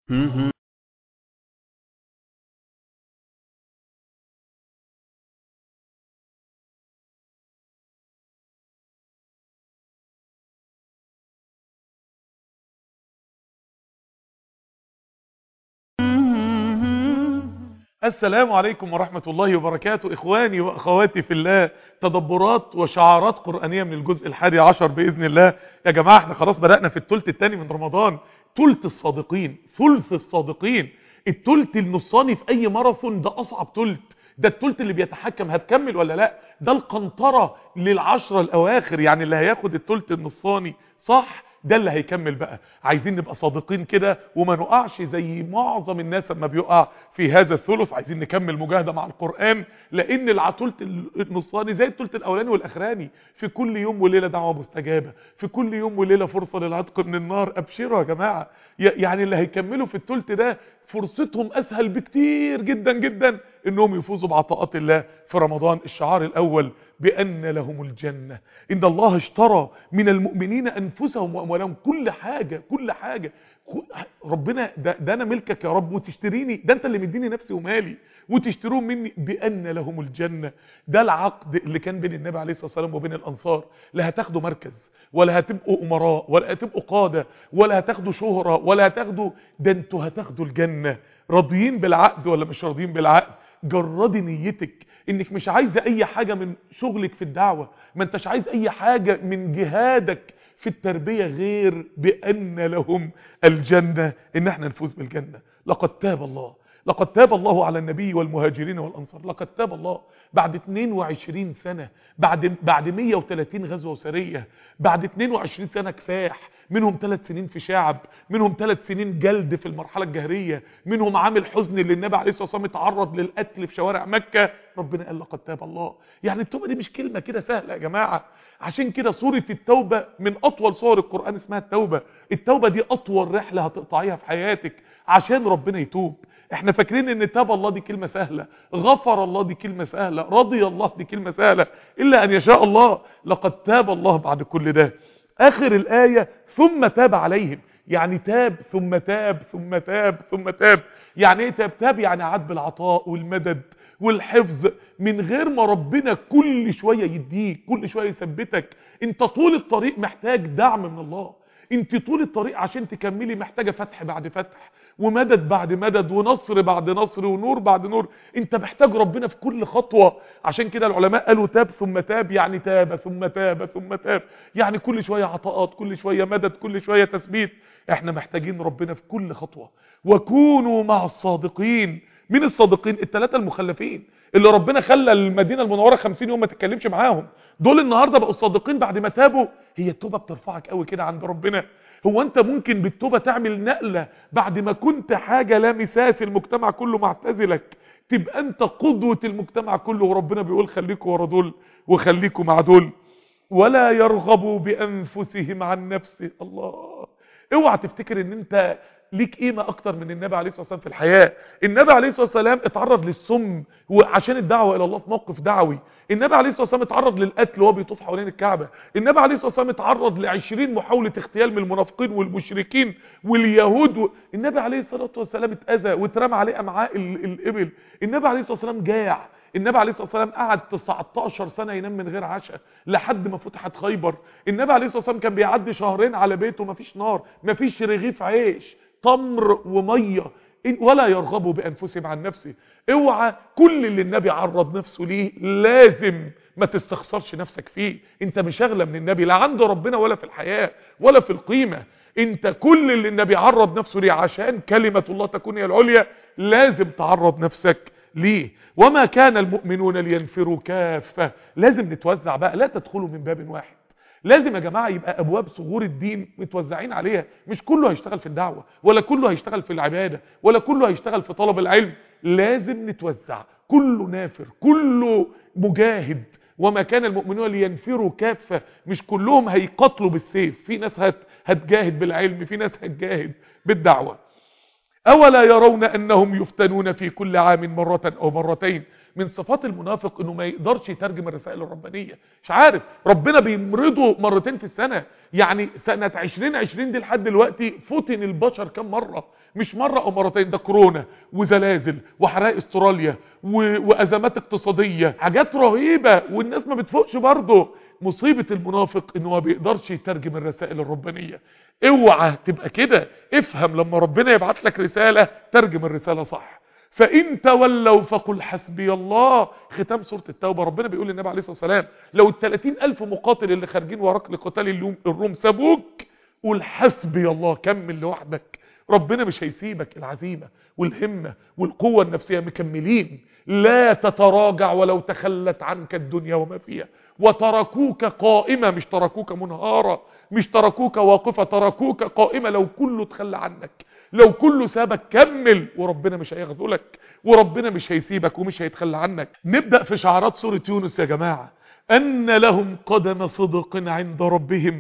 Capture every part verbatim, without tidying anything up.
مهم. السلام عليكم ورحمة الله وبركاته. إخواني وأخواتي في الله، تدبرات وشعارات قرآنية من الجزء الحادي عشر بإذن الله. يا جماعة احنا خلاص بدأنا في الثلث الثاني من رمضان، ثلث الصادقين، ثلث الصادقين. الثلث النصاني في أي ماراثون ده أصعب ثلث، ده الثلث اللي بيتحكم هتكمل ولا لا، ده القنطرة للعشرة الأواخر، يعني اللي هياخد الثلث النصاني صح ده اللي هيكمل. بقى عايزين نبقى صادقين كده وما نقعش زي معظم الناس لما بيقع في هذا الثلث. عايزين نكمل مجاهدة مع القرآن، لان الثلث النصاني زي الثلث الاولاني والاخراني، في كل يوم وليلة دعوة مستجابة، في كل يوم وليلة فرصة للعتق من النار. ابشروا يا جماعة، يعني اللي هيكملوا في الثلث ده فرصتهم اسهل بكتير جدا جدا انهم يفوزوا بعطاءات الله في رمضان. الشعار الاول: بأن لهم الجنة، إن الله اشترى من المؤمنين أنفسهم وأموالهم. كل حاجة كل حاجة ربنا ده, ده أنا ملكك يا رب وتشتريني، ده أنت اللي مديني نفسي ومالي وتشترون مني. بأن لهم الجنة، ده العقد اللي كان بين النبي عليه الصلاة والسلام وبين الأنصار. لا هتاخدوا مركز ولا هتبقوا أمراء ولا هتبقوا قادة ولا هتاخدوا شهرة ولا هتاخدوا، ده انتوا هتاخدوا الجنة. راضيين بالعقد ولا مش راضيين بالعقد؟ جردي نيتك انك مش عايزه اي حاجه من شغلك في الدعوه، ما انتش عايز اي حاجه من جهادك في التربيه غير بان لهم الجنه، ان احنا نفوز بالجنه. لقد تاب الله، لقد تاب الله على النبي والمهاجرين والانصار. لقد تاب الله بعد اتنين وعشرين سنه، بعد بعد مية وتلاتين غزوه وسريه، بعد اتنين وعشرين سنه كفاح، منهم ثلاث سنين في شعب، منهم ثلاث سنين جلد في المرحلة الجهرية، منهم عامل حزن اللي النبي عليه الصلاة والسلام اتعرض للقتل في شوارع مكة. ربنا قال لقد تاب الله. يعني التوبة دي مش كلمة كده سهلة يا جماعة. عشان كده سورة التوبة من أطول سور القرآن اسمها التوبة. التوبة دي أطول رحلة هتقطعيها في حياتك عشان ربنا يتوب. احنا فاكرين ان تاب الله دي كلمة سهلة، غفر الله دي كلمة سهلة، رضي الله دي كلمة سهلة، إلا أن يشاء الله. لقد تاب الله بعد كل ده. آخر الآية: ثم تاب عليهم، يعني تاب ثم تاب ثم تاب ثم تاب. يعني ايه تاب؟ تاب يعني عاد بالعطاء والمدد والحفظ من غير ما ربنا كل شوية يديك، كل شوية يثبتك. انت طول الطريق محتاج دعم من الله، انت طول الطريق عشان تكملي محتاجة فتح بعد فتح ومدد بعد مدد ونصر بعد نصر ونور بعد نور. انت محتاج ربنا في كل خطوة. عشان كده العلماء قالوا تاب ثم تاب، يعني تاب ثم تاب ثم تاب، يعني كل شوية عطاءات، كل شوية مدد، كل شوية تثبيت. احنا محتاجين ربنا في كل خطوة. وكونوا مع الصادقين. من الصادقين؟ الثلاثة المخلفين اللي ربنا خلى المدينة المنورة خمسين يوم ما تتكلمش معاهم، دول النهاردة بقوا الصادقين بعد ما تابوا. هي التوبة بترفعك قوي كده عند ربنا؟ هو انت ممكن بالتوبة تعمل نقلة بعد ما كنت حاجة لا مساس المجتمع كله معتزلك، تبقى انت قدوة المجتمع كله، وربنا بيقول خليكوا ورا دول وخليكوا مع دول. ولا يرغبوا بأنفسهم عن نفسه. الله، اوعى تفتكر ان انت ليك قيمة اكتر من النبي عليه الصلاة والسلام في الحياة. النبي عليه الصلاة والسلام اتعرض للسم وعشان الدعوة الى الله في موقف دعوي. النبي عليه الصلاة والسلام اتعرض للقتل وهو بيطوف حوالين الكعبة. النبي عليه الصلاة والسلام اتعرض لعشرين محاولة اغتيال من المنافقين والمشركين واليهود و... النبي عليه الصلاة والسلام اتأذى واترمى عليه امعاء ال- الابل. النبي عليه الصلاة والسلام جاع. النبي عليه الصلاة والسلام قعد تسعتاشر سنة ينام من غير عشاء لحد ما فتحت خيبر. النبي عليه الصلاة والسلام كان بيعدي شهرين على بيته مفيش نار، مفيش رغيف عيش، تمر ومية. ولا يرغبوا بأنفسهم عن نفسه. اوعى كل اللي النبي عرض نفسه ليه لازم ما تستخسرش نفسك فيه. انت مش اغلى من النبي لا عند ربنا ولا في الحياة ولا في القيمة. انت كل اللي النبي عرض نفسه ليه عشان كلمة الله تكون هي العليا لازم تعرض نفسك ليه. وما كان المؤمنون لينفروا كافة. لازم نتوزع بقى، لا تدخلوا من باب واحد. لازم يا جماعة يبقى ابواب ثغور الدين متوزعين عليها، مش كله هيشتغل في الدعوة ولا كله هيشتغل في العبادة ولا كله هيشتغل في طلب العلم. لازم نتوزع، كله نافر، كله مجاهد. وما كان المؤمنون لينفروا كافة، مش كلهم هيقتلوا بالسيف، في ناس هت هتجاهد بالعلم، في ناس هتجاهد بالدعوة. أولا يرون أنهم يفتنون في كل عام مرة أو مرتين. من صفات المنافق أنه ما يقدرش يترجم الرسائل الربانية، مش عارف ربنا بيمرضه مرتين في السنة. يعني سنة عشرين عشرين دي لحد دلوقتي فتن البشر كم مرة؟ مش مرة او مرتين، ده كورونا وزلازل وحرائق استراليا و... وازمات اقتصادية، حاجات رهيبة والناس ما بتفوقش برضه. مصيبة المنافق انه ما بيقدرش يترجم الرسائل الربانية. اوعى تبقى كده، افهم لما ربنا يبعت لك رسالة ترجم الرسالة صح. فإن تولوا فقل حسبي الله. ختام سورة التوبة ربنا بيقول للنبي عليه الصلاة والسلام لو الثلاثين ألف مقاتل اللي خارجين وراك لقتال الروم سابوك قل حسبي الله، كمل لوحدك. ربنا مش هيسيبك. العزيمة والهمة والقوة النفسية مكملين. لا تتراجع ولو تخلت عنك الدنيا وما فيها، وتركوك قائمة، مش تركوك منهارة، مش تركوك واقفة، تركوك قائمة. لو كله تخلى عنك، لو كله سابك، كمل وربنا مش هيخذلك، وربنا مش هيسيبك ومش هيتخلى عنك. نبدأ في شعارات سورة يونس يا جماعة. أن لهم قدم صدق عند ربهم.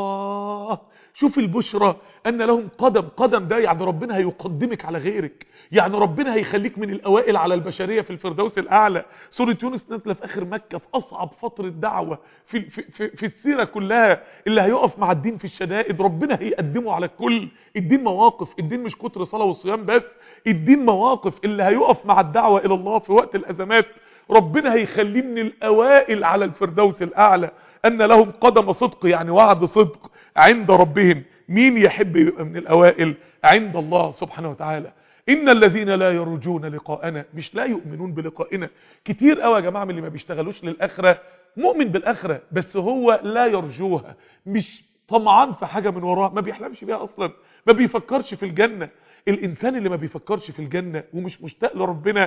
الله، شوف البشرى، أن لهم قدم. قدم ده يعني ربنا هيقدمك على غيرك، يعني ربنا هيخليك من الأوائل على البشرية في الفردوس الأعلى. سورة يونس نازلة في آخر مكة، في أصعب فترة دعوة في, في, في, في السيرة كلها. اللي هيقف مع الدين في الشدائد ربنا هيقدمه على الكل. الدين مواقف، الدين مش كتر صلاة وصيام بس، الدين مواقف. اللي هيقف مع الدعوة إلى الله في وقت الأزمات ربنا هيخليه من الأوائل على الفردوس الأعلى. أن لهم قدم صدق يعني وعد صدق عند ربهم. مين يحب يبقى من الأوائل عند الله سبحانه وتعالى؟ إن الذين لا يرجون لقاءنا، مش لا يؤمنون بلقائنا. كتير قوي يا جماعة من اللي ما بيشتغلوش للآخرة مؤمن بالآخرة بس هو لا يرجوها، مش طمعان في حاجة من وراها، ما بيحلمش بيها أصلا، ما بيفكرش في الجنة. الإنسان اللي ما بيفكرش في الجنة ومش مشتاق لربنا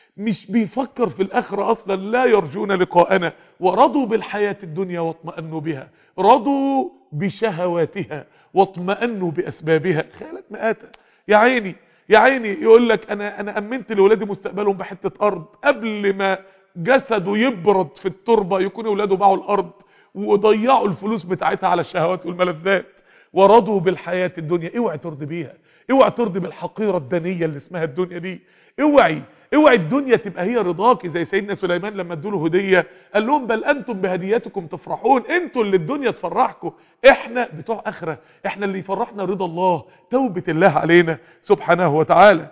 مش بيفكر في الآخرة أصلا. لا يرجون لقاءنا ورضوا بالحياة الدنيا واطمأنوا بها، رضوا بشهواتها واطمأنوا بأسبابها. خيالات مآتة. يا عيني يا عيني، يقول لك أنا أنا أمنت لأولادي مستقبلهم بحتة أرض، قبل ما جسده يبرد في التربة يكون أولاده باعوا الأرض وضيعوا الفلوس بتاعتها على الشهوات والملذات. ورضوا بالحياة الدنيا. اوعي ترضي بيها، اوعي ترضي بالحقيرة الدنية اللي اسمها الدنيا دي. اوعي اوعي الدنيا تبقى هي رضاكي. زي سيدنا سليمان لما ادوله هدية قال لهم بل انتم بهديتكم تفرحون. انتوا اللي الدنيا تفرحكم، احنا بتوع اخرة، احنا اللي يفرحنا رضا الله، توبة الله علينا سبحانه وتعالى.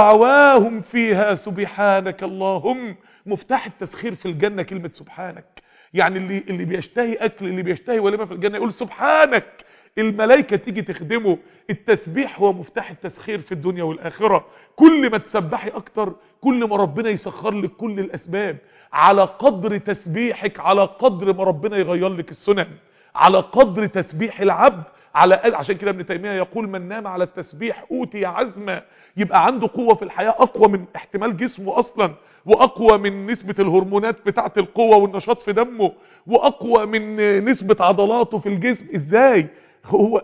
دعواهم فيها سبحانك اللهم. مفتاح التسخير في الجنة كلمة سبحانك. يعني اللي اللي بيشتهي اكل، اللي بيشتهي وليمة في الجنة يقول سبحانك، الملائكة تيجي تخدمه. التسبيح هو مفتاح التسخير في الدنيا والآخرة. كل ما تسبحي اكتر كل ما ربنا يسخر لك كل الاسباب. على قدر تسبيحك على قدر ما ربنا يغير لك السنن. على قدر تسبيح العبد على قدر. عشان كده ابن تيمية يقول من نام على التسبيح اوتي عزمة. يبقى عنده قوة في الحياة اقوى من احتمال جسمه اصلا، واقوى من نسبة الهرمونات بتاعت القوة والنشاط في دمه، واقوى من نسبة عضلاته في الجسم. ازاي؟ هو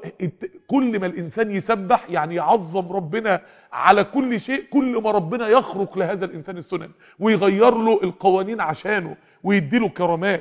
كل ما الانسان يسبح يعني يعظم ربنا على كل شيء، كل ما ربنا يخرق لهذا الانسان السنن ويغير له القوانين عشانه ويديله كرامات.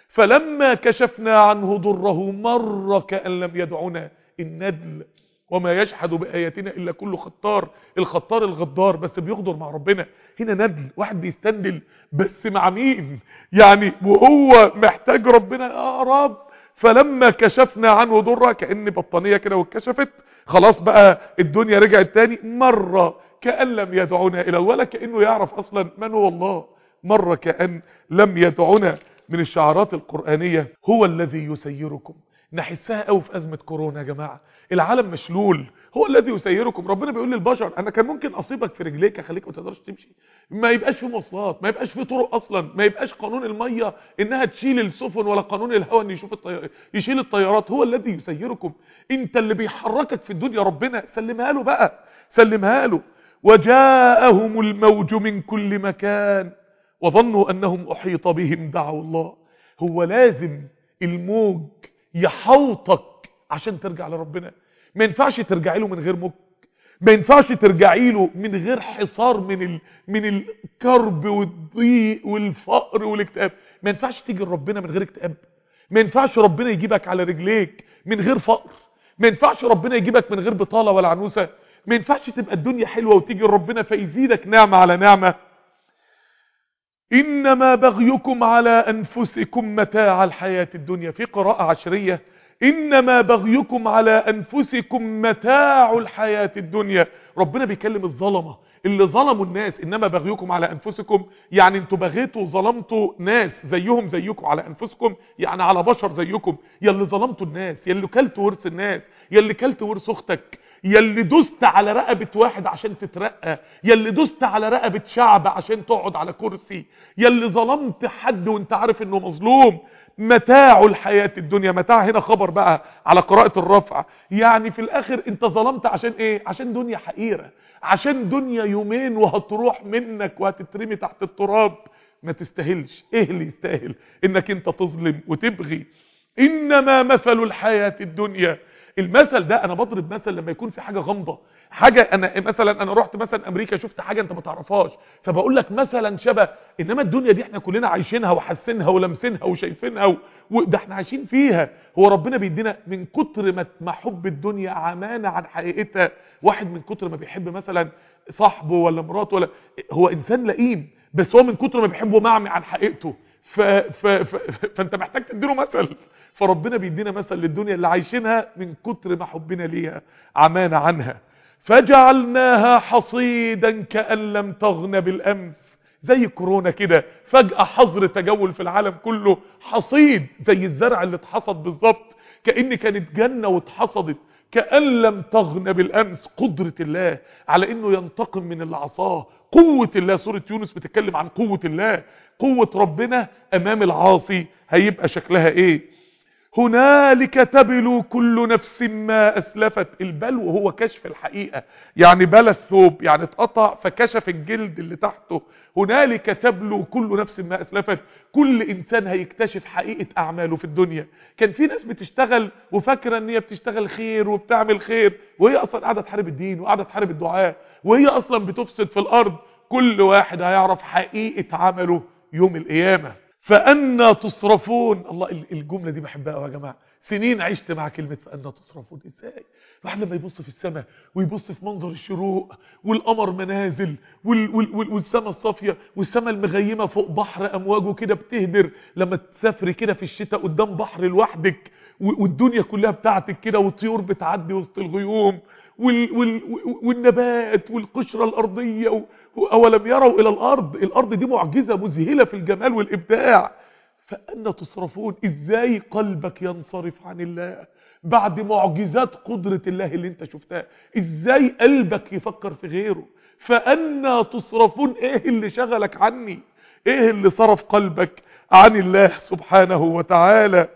فلما كشفنا عنه ضره مر كأن لم يدعنا. الندل وما يجحد بآياتنا إلا كل خطار. الخطار الغدار بس بيغدر مع ربنا. هنا ندل، واحد بيستندل بس مع مين؟ يعني وهو محتاج ربنا يا رب. فلما كشفنا عنه ضره، كأن بطانية كده واتكشفت خلاص بقى الدنيا رجعت تاني. مرة كأن لم يدعونا إلى، ولا كأنه يعرف أصلا من هو الله. مرة كأن لم يدعونا. من الشعارات القرآنية هو الذي يسيركم. نحسها قوي في أزمة كورونا يا جماعة. العالم مشلول. هو الذي يسيركم. ربنا بيقول للبشر انا كان ممكن اصيبك في رجليك اخليك ما تقدرش تمشي، ما يبقاش في مواصلات، ما يبقاش في طرق اصلا، ما يبقاش قانون الميه انها تشيل السفن ولا قانون الهواء ان يشوف الطي... يشيل الطيارات. هو الذي يسيركم. انت اللي بيحركك في الدنيا ربنا. سلمها له بقى، سلمها له. وجاءهم الموج من كل مكان وظنوا انهم احيط بهم دعوا الله. هو لازم الموج يحوطك عشان ترجع لربنا. ما ينفعش ترجعي له من غير موج، ما ينفعش ترجعي له من غير حصار من ال... من الكرب والضيق والفقر والاكتئاب. ما ينفعش تيجي لربنا من غير اكتئاب. ما ينفعش ربنا يجيبك على رجليك من غير فقر. ما ينفعش ربنا يجيبك من غير بطالة ولا عنوسة. ما ينفعش تبقى الدنيا حلوة وتيجي لربنا فيزيدك نعمة على نعمة. إنما بغيكم على أنفسكم متاع الحياة الدنيا. في قراءة عشرية انما بغيكم على انفسكم متاع الحياة الدنيا. ربنا بيكلم الظلمة اللي ظلموا الناس، انما بغيكم على انفسكم يعني انتوا بغيتوا وظلمتوا ناس زيهم زيكم، على انفسكم يعني على بشر زيكم، يا اللي ظلمتوا الناس، يا اللي كلتوا ورث الناس، يا اللي كلتوا ورث اختك، يا اللي دست على رقبة واحد عشان تترقى، يا اللي دست على رقبة شعب عشان تقعد على كرسي، يا اللي ظلمت حد وانت عارف انه مظلوم. متاع الحياة الدنيا، متاع هنا خبر بقى على قراءة الرفع، يعني في الاخر انت ظلمت عشان ايه؟ عشان دنيا حقيرة، عشان دنيا يومين وهتروح منك وهتترمي تحت التراب. ما تستاهلش. ايه اللي يستاهل انك انت تظلم وتبغي؟ انما مثل الحياة الدنيا. المثل ده انا بضرب مثل لما يكون في حاجة غامضة، حاجة انا مثلا انا رحت مثلا امريكا شفت حاجة انت ما تعرفهاش فبقول لك مثلا شبه، انما الدنيا دي احنا كلنا عايشينها وحاسينها ولمسينها وشايفينها وده احنا عايشين فيها. هو ربنا بيدينا من كتر ما ما حب الدنيا عمانة عن حقيقتها. واحد من كتر ما بيحب مثلا صاحبه ولا مراته، ولا هو انسان لئيم بس هو من كتر ما بيحبه معمي عن حقيقته، ف... ف... ف... فانت محتاج تديله مثل. فربنا بيدينا مثل للدنيا اللي عايشينها من كتر ما حبنا ليها عمانة عنها. فجعلناها حصيدا كأن لم تغن بالأمس. زي كورونا كده فجأة حظر تجول في العالم كله، حصيد زي الزرع اللي اتحصد بالظبط، كأن كانت جنة واتحصدت كأن لم تغن بالأمس. قدرة الله على انه ينتقم من اللي عصاه، قوة الله. سورة يونس بتتكلم عن قوة الله، قوة ربنا امام العاصي هيبقى شكلها ايه. هنالك تبلو كل نفس ما اسلفت. البلو هو كشف الحقيقة، يعني بلى الثوب يعني اتقطع فكشف الجلد اللي تحته. هنالك تبلو كل نفس ما اسلفت. كل انسان هيكتشف حقيقة اعماله في الدنيا. كان في ناس بتشتغل وفاكرة ان هي بتشتغل خير وبتعمل خير، وهي اصلا قاعدة تحارب الدين وقاعدة تحارب الدعاء، وهي اصلا بتفسد في الارض. كل واحد هيعرف حقيقة عمله يوم القيامة. فأنا تصرفون. الله، الجملة دي بحبها قوي يا جماعة. سنين عشت مع كلمة فأنا تصرفون. ازاي الواحد لما يبص في السماء ويبص في منظر الشروق والقمر منازل وال وال وال والسماء الصافية والسماء المغيمة فوق بحر امواجه كده بتهدر، لما تسافري كده في الشتاء قدام بحر لوحدك والدنيا كلها بتاعتك كده والطيور بتعدي وسط الغيوم وال وال والنبات والقشرة الارضية، أولم يروا إلى الأرض. الأرض دي معجزة مذهلة في الجمال والإبداع. فأنا تصرفون. إزاي قلبك ينصرف عن الله بعد معجزات قدرة الله اللي انت شفتها؟ إزاي قلبك يفكر في غيره؟ فأنا تصرفون. إيه اللي شغلك عني؟ إيه اللي صرف قلبك عن الله سبحانه وتعالى؟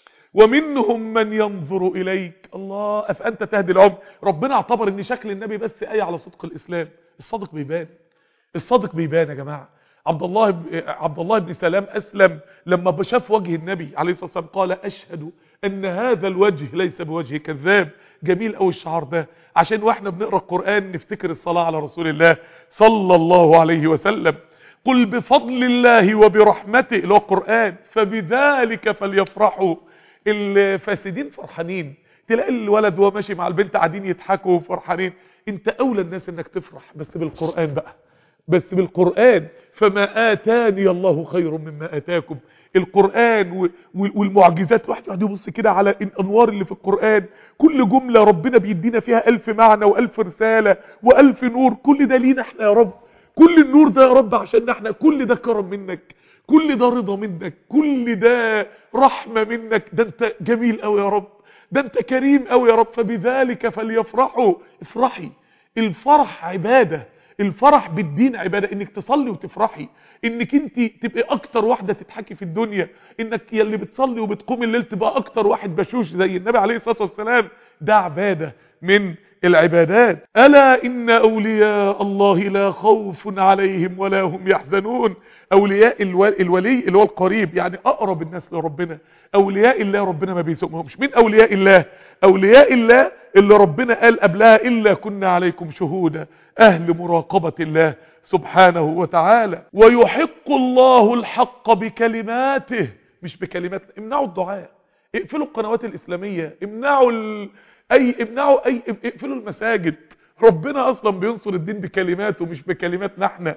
ومنهم من ينظر إليك. الله، أفأنت تهدي العمر. ربنا اعتبر ان شكل النبي بس آية على صدق الإسلام. الصادق بيبان، الصادق بيبان يا جماعة. عبد الله ب... عبد الله بن سلام أسلم لما شاف وجه النبي عليه الصلاة والسلام قال أشهد أن هذا الوجه ليس بوجه كذاب. جميل قوي الشعار ده، عشان واحنا بنقرأ القرآن نفتكر الصلاة على رسول الله صلى الله عليه وسلم. قل بفضل الله وبرحمته، اللي هو القرآن، فبذلك فليفرحوا. الفاسدين فرحانين، تلاقي الولد وهو ماشي مع البنت قاعدين يضحكوا وفرحانين. انت اولى الناس انك تفرح، بس بالقرآن بقى، بس بالقرآن. فما آتاني الله خير مما آتاكم. القرآن والمعجزات، واحد يقعد يبص كده على الانوار اللي في القرآن، كل جملة ربنا بيدينا فيها الف معنى والف رسالة والف نور. كل ده لينا احنا يا رب، كل النور ده يا رب عشان احنا، كل ده كرم منك، كل ده رضا منك، كل ده رحمة منك. ده انت جميل قوي يا رب، ده انت كريم قوي يا رب. فبذلك فليفرحوا. افرحي. الفرح عبادة، الفرح بالدين عبادة. انك تصلي وتفرحي، انك انت تبقى اكتر واحدة تضحكي في الدنيا، انك يلي بتصلي وبتقوم الليل تبقى اكتر واحد بشوش زي النبي عليه الصلاة والسلام. ده عبادة من العبادات. ألا إن أولياء الله لا خوف عليهم ولا هم يحزنون. أولياء الولي اللي هو القريب، يعني أقرب الناس لربنا. أولياء الله ربنا ما بيسمهمش. من أولياء الله؟ أولياء الله اللي ربنا قال قبلها إلا كنا عليكم شهودا، أهل مراقبة الله سبحانه وتعالى. ويحق الله الحق بكلماته، مش بكلمات. امنعوا الدعاء، اقفلوا القنوات الإسلامية، امنعوا ال... اي امنعوا اي اقفلوا المساجد. ربنا اصلا بينصر الدين بكلماته مش بكلماتنا احنا.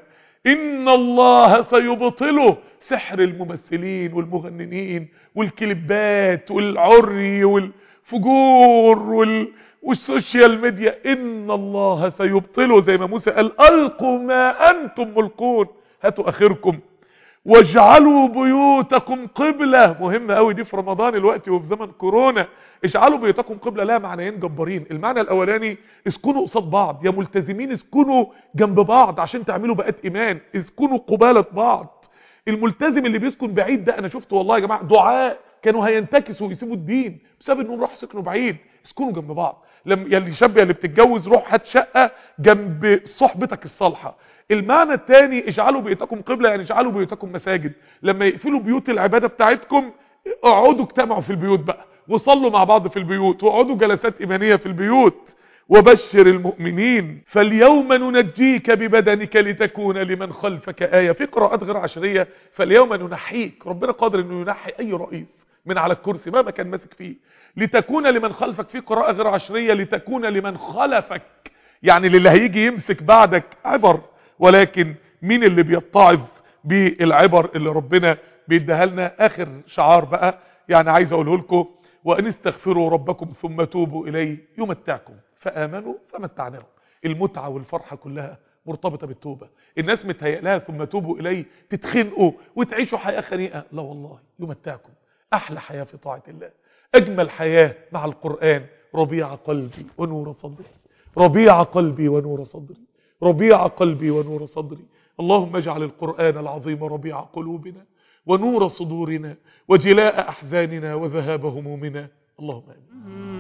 إن الله سيبطله. سحر الممثلين والمغننين والكليبات والعري والفجور وال... والسوشيال ميديا، إن الله سيبطله. زي ما موسى قال ألقوا ما أنتم ملقون، هاتوا آخركم. واجعلوا بيوتكم قبلة، مهمة قوي دي في رمضان الوقت وفي زمن كورونا. اجعلوا بيوتكم قبلة لها معنيين جبارين. المعنى الاولاني اسكنوا قصاد بعض، يا ملتزمين اسكنوا جنب بعض عشان تعملوا بقات ايمان، اسكنوا قبالة بعض. الملتزم اللي بيسكن بعيد ده انا شفته والله يا جماعة دعاء كانوا هينتكسوا ويسيبوا الدين بسبب انهم راحوا سكنوا بعيد. اسكنوا جنب بعض. لما يلي شاب يلي بتتجوز روح هات شقة جنب صحبتك الصالحة. المعنى الثاني اجعلوا بيوتكم قبلة، يعني اجعلوا بيوتكم مساجد. لما يقفلوا بيوت العبادة بتاعتكم اقعدوا اجتمعوا في البيوت بقى وصلوا مع بعض في البيوت واقعدوا جلسات ايمانية في البيوت. وبشر المؤمنين فاليوم ننجيك ببدنك لتكون لمن خلفك آية. في قراءات غير عشرية فاليوم ننحيك. ربنا قادر انه ينحي اي رئيس من على الكرسي مهما كان ماسك فيه. لتكون لمن خلفك في قراءة غير عشرية لتكون لمن خلفك، يعني للي هيجي يمسك بعدك عبر. ولكن مين اللي بيتعظ بالعبر اللي ربنا بيديها لنا؟ اخر شعار بقى يعني عايز اقوله لكم، وان استغفروا ربكم ثم توبوا اليه يمتعكم فامنوا فمتعناهم. المتعه والفرحه كلها مرتبطه بالتوبه. الناس متهيأ لها ثم توبوا اليه تتخنقوا وتعيشوا حياه خنيقه، لا والله يمتعكم. احلى حياه في طاعه الله، اجمل حياه مع القران. ربيع قلبي ونور صدري، ربيع قلبي ونور صدري، ربيع قلبي ونور صدري. اللهم اجعل القرآن العظيم ربيع قلوبنا ونور صدورنا وجلاء أحزاننا وذهاب همومنا. اللهم آمين.